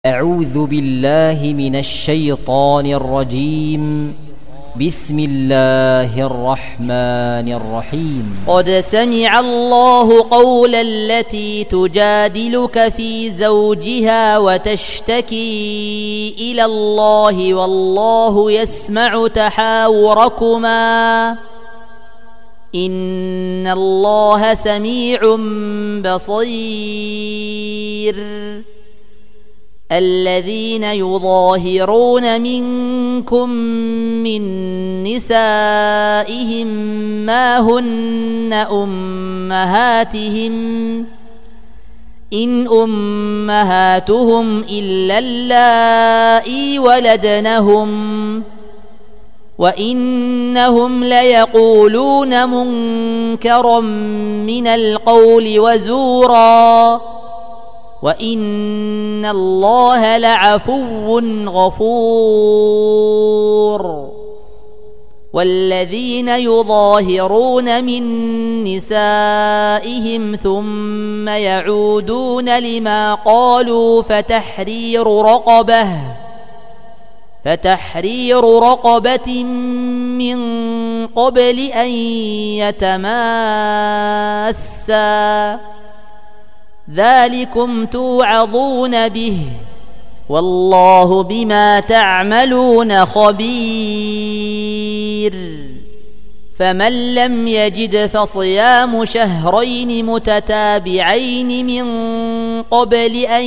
أعوذ بالله من الشيطان الرجيم. بسم الله الرحمن الرحيم. قد سمع الله قول التي تجادلك في زوجها وتشتكي إلى الله والله يسمع تحاوركما إن الله سميع بصير. الذين يظاهرون منكم من نسائهم ما هن أمهاتهم إن أمهاتهم إلا اللائي ولدنهم وإنهم ليقولون منكرا من القول وزورا وإن الله لعفو غفور. والذين يظاهرون من نسائهم ثم يعودون لما قالوا فتحرير رقبة من قبل أن يتماسا ذلكم توعظون به والله بما تعملون خبير. فمن لم يجد فصيام شهرين متتابعين من قبل أن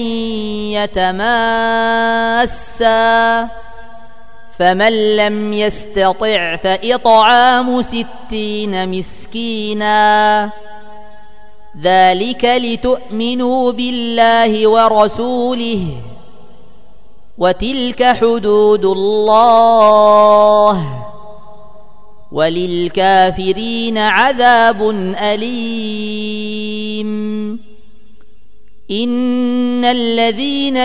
يتماسا فمن لم يستطع فإطعام 60 مسكينا ذلك لتؤمنوا بالله ورسوله وتلك حدود الله وللكافرين عذاب أليم. إن الذين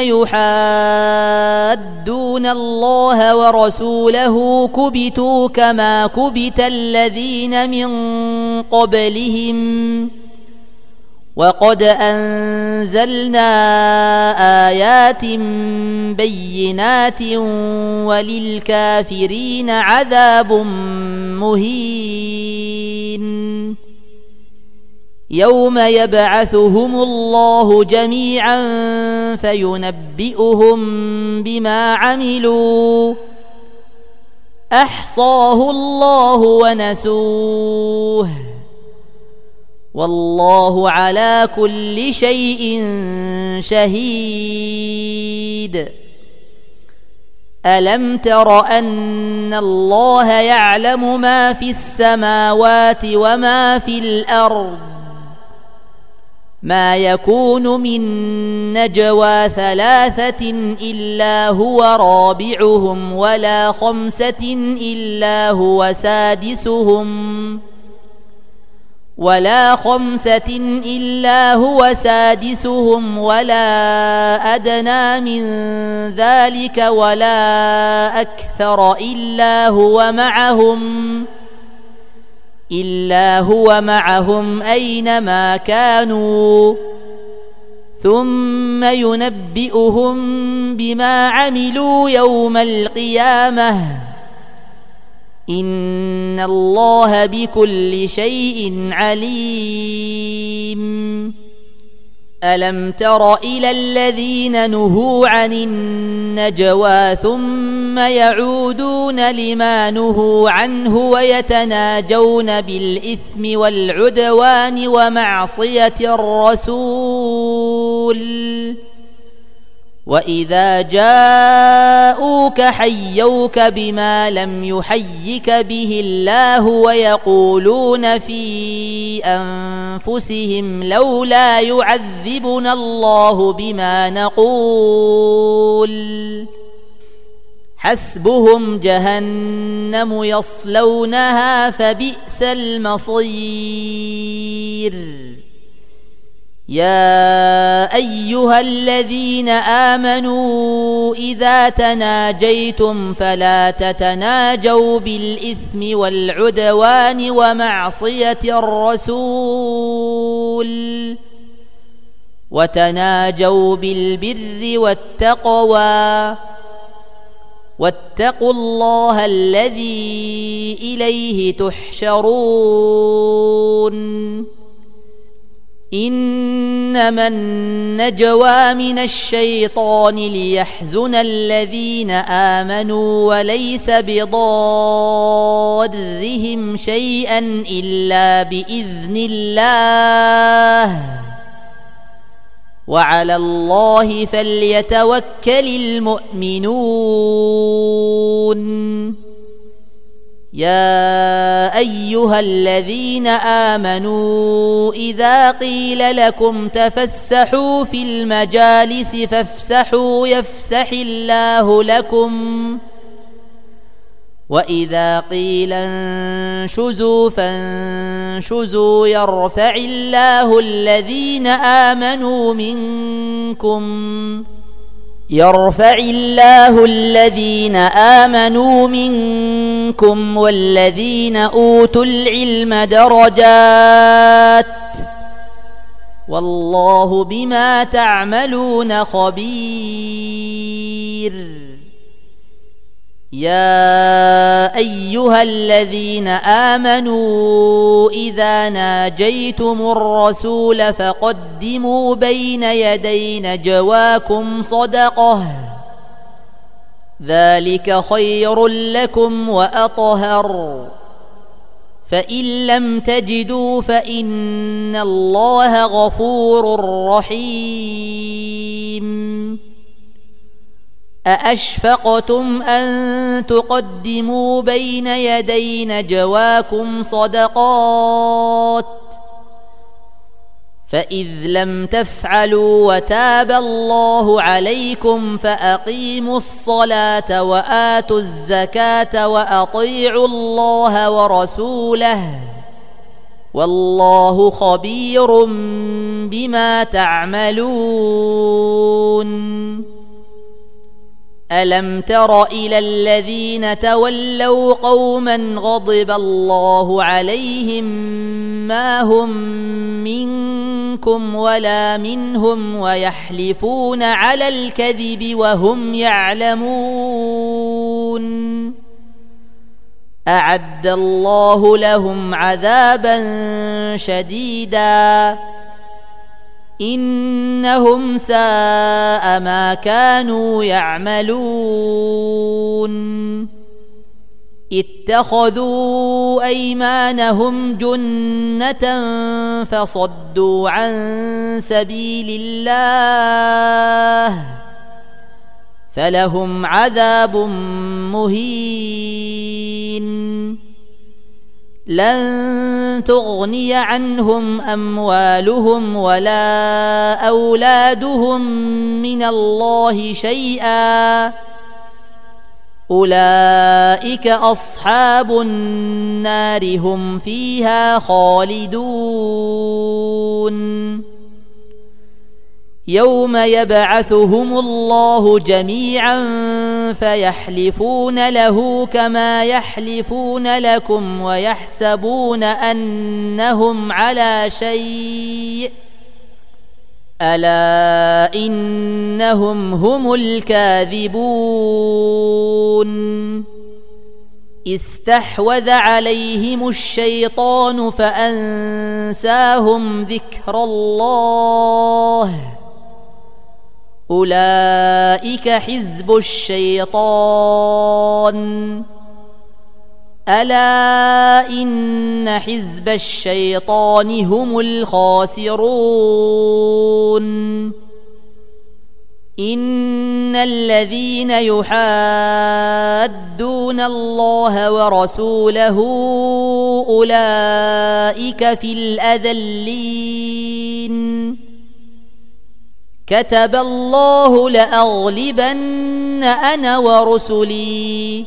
يحادون الله ورسوله كبتوا كما كبت الذين من قبلهم وقد أنزلنا آيات بينات وللكافرين عذاب مهين. يوم يبعثهم الله جميعا فينبئهم بما عملوا أحصاه الله ونسوه والله على كل شيء شهيد. ألم تر أن الله يعلم ما في السماوات وما في الأرض ما يكون من نجوى 3 إلا هو رابعهم ولا 5 إلا هو سادسهم ولا أدنى من ذلك ولا أكثر إلا هو معهم أينما كانوا ثم ينبئهم بما عملوا يوم القيامة إن الله بكل شيء عليم. ألم تر إلى الذين نهوا عن النجوى ثم يعودون لما نهوا عنه ويتناجون بالإثم والعدوان ومعصية الرسول وإذا جاءوك حيوك بما لم يحيك به الله ويقولون في أنفسهم لولا يعذبنا الله بما نقول حسبهم جهنم يصلونها فبئس المصير. يا أيها الذين آمنوا إذا تناجيتم فلا تتناجوا بالإثم والعدوان ومعصية الرسول وتناجوا بالبر والتقوى واتقوا الله الذي إليه تحشرون إنما النجوى من الشيطان ليحزن الذين آمنوا وليس بضارهم شيئا إلا بإذن الله وعلى الله فليتوكل المؤمنون يا أيها الذين آمنوا إذا قيل لكم تفسحوا في المجالس فافسحوا يفسح الله لكم وإذا قيل انشزوا فانشزوا يرفع الله الذين آمنوا منكم والذين أوتوا العلم درجات والله بما تعملون خبير يا أيها الذين آمنوا إذا ناجيتم الرسول فقدموا بين يدي نجواكم صدقة ذلك خير لكم وأطهر فإن لم تجدوا فإن الله غفور رحيم أأشفقتم أن تقدموا بين يدي نجواكم صدقات فإذ لم تفعلوا وتاب الله عليكم فأقيموا الصلاة وآتوا الزكاة وأطيعوا الله ورسوله والله خبير بما تعملون ألم تر إلى الذين تولوا قوما غضب الله عليهم ما هم منكم ولا منهم ويحلفون على الكذب وهم يعلمون أعد الله لهم عذابا شديدا إنهم ساء ما كانوا يعملون اتخذوا أيمانهم جنة فصدوا عن سبيل الله فلهم عذاب مهين لن تغني عنهم أموالهم ولا أولادهم من الله شيئا أولئك أصحاب النار هم فيها خالدون يوم يبعثهم الله جميعا فيحلفون له كما يحلفون لكم ويحسبون أنهم على شيء ألا إنهم هم الكاذبون استحوذ عليهم الشيطان فأنساهم ذكر الله أولئك حزب الشيطان ألا إن حزب الشيطان هم الخاسرون إن الذين يحادون الله ورسوله أولئك في الأذلين كتب الله لأغلبن أنا ورسلي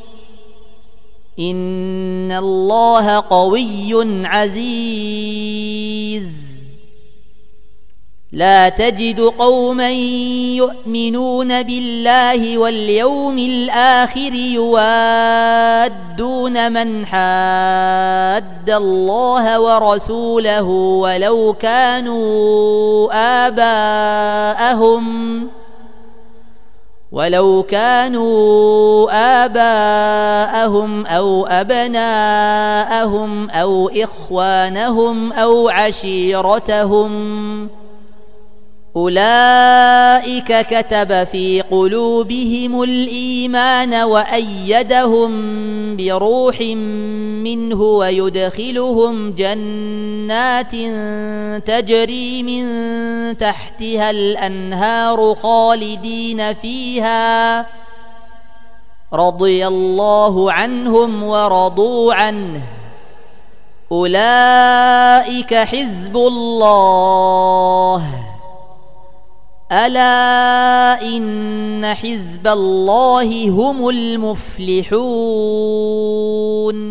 إن الله قوي عزيز لا تجد قوما يؤمنون بالله واليوم الآخر يوادون من حاد الله ورسوله ولو كانوا آباءهم أو أبناءهم أو إخوانهم أو عشيرتهم أولئك كتب في قلوبهم الإيمان وأيدهم بروح منه ويدخلهم جنات تجري من تحتها الأنهار خالدين فيها رضي الله عنهم ورضوا عنه أولئك حزب الله ألا إن حزب الله هم المفلحون